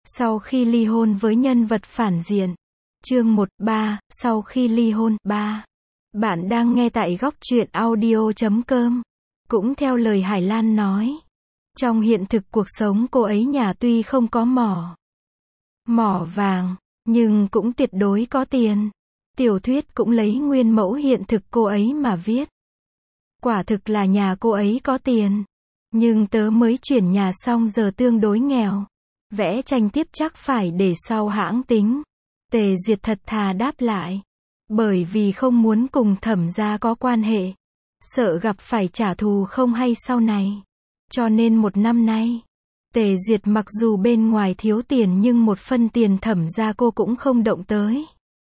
Sau khi ly hôn với nhân vật phản diện. Chương 1-3, sau khi ly hôn. 3. Bạn đang nghe tại góc truyện audio.com. Cũng theo lời Hải Lan nói, trong hiện thực cuộc sống cô ấy nhà tuy không có mỏ vàng, nhưng cũng tuyệt đối có tiền. Tiểu thuyết cũng lấy nguyên mẫu hiện thực cô ấy mà viết. Quả thực là nhà cô ấy có tiền. Nhưng tớ mới chuyển nhà xong giờ tương đối nghèo. Vẽ tranh tiếp chắc phải để sau hãng tính. Tề Duyệt thật thà đáp lại. Bởi vì không muốn cùng Thẩm gia có quan hệ. Sợ gặp phải trả thù không hay sau này. Cho nên 1 năm nay, Tề Duyệt mặc dù bên ngoài thiếu tiền nhưng 1 phân tiền Thẩm gia cô cũng không động tới.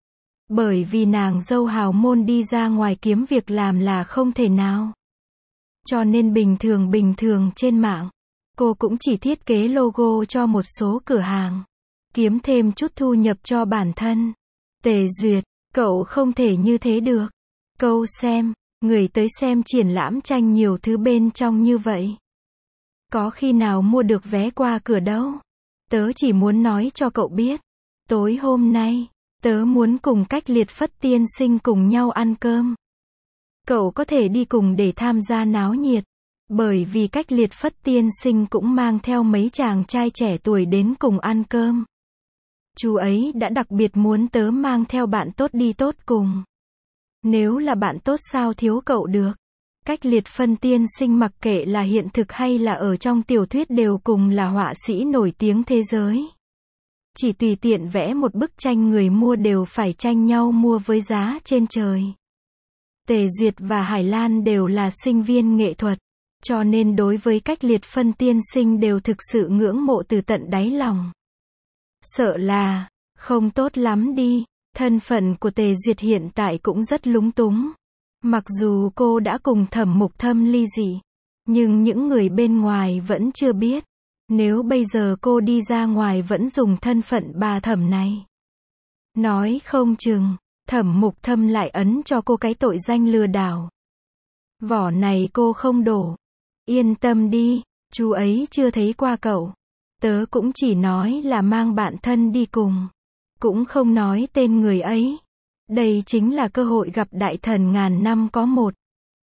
Bởi vì nàng dâu hào môn đi ra ngoài kiếm việc làm là không thể nào. Cho nên bình thường trên mạng, cô cũng chỉ thiết kế logo cho một số cửa hàng. Kiếm thêm chút thu nhập cho bản thân. Tề Duyệt, cậu không thể như thế được. Câu xem, người tới xem triển lãm tranh nhiều thứ bên trong như vậy. Có khi nào mua được vé qua cửa đâu. Tớ chỉ muốn nói cho cậu biết. Tối hôm nay, tớ muốn cùng Cách Liệt Phất tiên sinh cùng nhau ăn cơm. Cậu có thể đi cùng để tham gia náo nhiệt. Bởi vì Cách Liệt Phất tiên sinh cũng mang theo mấy chàng trai trẻ tuổi đến cùng ăn cơm. Chú ấy đã đặc biệt muốn tớ mang theo bạn tốt đi tốt cùng. Nếu là bạn tốt sao thiếu cậu được. Cách Liệt Phân tiên sinh mặc kệ là hiện thực hay là ở trong tiểu thuyết đều cùng là họa sĩ nổi tiếng thế giới. Chỉ tùy tiện vẽ một bức tranh người mua đều phải tranh nhau mua với giá trên trời. Tề Duyệt và Hải Lan đều là sinh viên nghệ thuật. Cho nên đối với Cách Liệt Phân tiên sinh đều thực sự ngưỡng mộ từ tận đáy lòng. Sợ là không tốt lắm đi. Thân phận của Tề Duyệt hiện tại cũng rất lúng túng. Mặc dù cô đã cùng Thẩm Mục Thâm ly dị, nhưng những người bên ngoài vẫn chưa biết. Nếu bây giờ cô đi ra ngoài vẫn dùng thân phận bà Thẩm này, nói không chừng Thẩm Mục Thâm lại ấn cho cô cái tội danh lừa đảo. Vỏ này cô không đổ. Yên tâm đi, chú ấy chưa thấy qua cậu. Tớ cũng chỉ nói là mang bạn thân đi cùng. Cũng không nói tên người ấy. Đây chính là cơ hội gặp đại thần ngàn năm có một.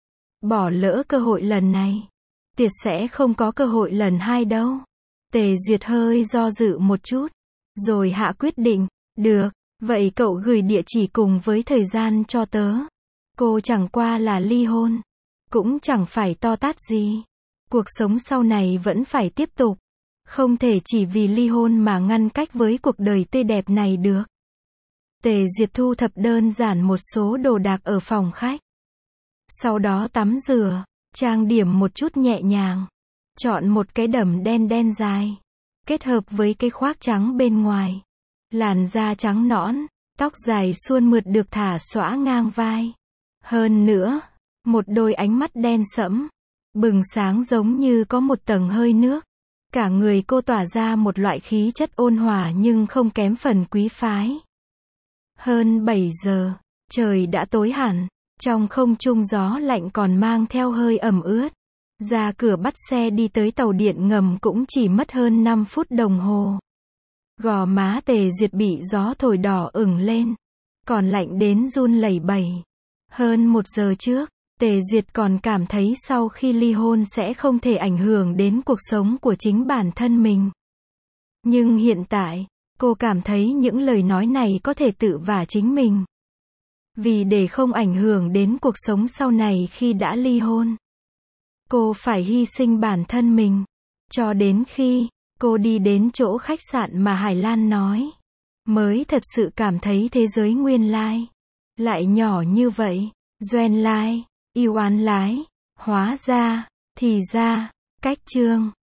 Bỏ lỡ cơ hội lần này, tuyệt sẽ không có cơ hội lần 2 đâu. Tề Duyệt hơi do dự một chút, rồi hạ quyết định. Được, vậy cậu gửi địa chỉ cùng với thời gian cho tớ. Cô chẳng qua là ly hôn, cũng chẳng phải to tát gì. Cuộc sống sau này vẫn phải tiếp tục. Không thể chỉ vì ly hôn mà ngăn cách với cuộc đời tươi đẹp này được. Tề Duyệt thu thập đơn giản một số đồ đạc ở phòng khách. Sau đó tắm rửa, trang điểm một chút nhẹ nhàng. Chọn một cái đầm đen dài. Kết hợp với cái khoác trắng bên ngoài. Làn da trắng nõn, tóc dài suôn mượt được thả xõa ngang vai. Hơn nữa, một đôi ánh mắt đen sẫm, bừng sáng giống như có một tầng hơi nước. Cả người cô tỏa ra một loại khí chất ôn hòa nhưng không kém phần quý phái. Hơn 7 giờ, trời đã tối hẳn, trong không trung gió lạnh còn mang theo hơi ẩm ướt. Ra cửa bắt xe đi tới tàu điện ngầm cũng chỉ mất hơn 5 phút đồng hồ. Gò má Tề Duyệt bị gió thổi đỏ ửng lên, còn lạnh đến run lẩy bẩy. Hơn 1 giờ trước, Tề Duyệt còn cảm thấy sau khi ly hôn sẽ không thể ảnh hưởng đến cuộc sống của chính bản thân mình. Nhưng hiện tại, cô cảm thấy những lời nói này có thể tự vả chính mình. Vì để không ảnh hưởng đến cuộc sống sau này khi đã ly hôn, cô phải hy sinh bản thân mình. Cho đến khi cô đi đến chỗ khách sạn mà Hải Lan nói, mới thật sự cảm thấy thế giới nguyên lai lại nhỏ như vậy. Duyên lai, yêu oán lái, hóa ra, thì ra, cách chương.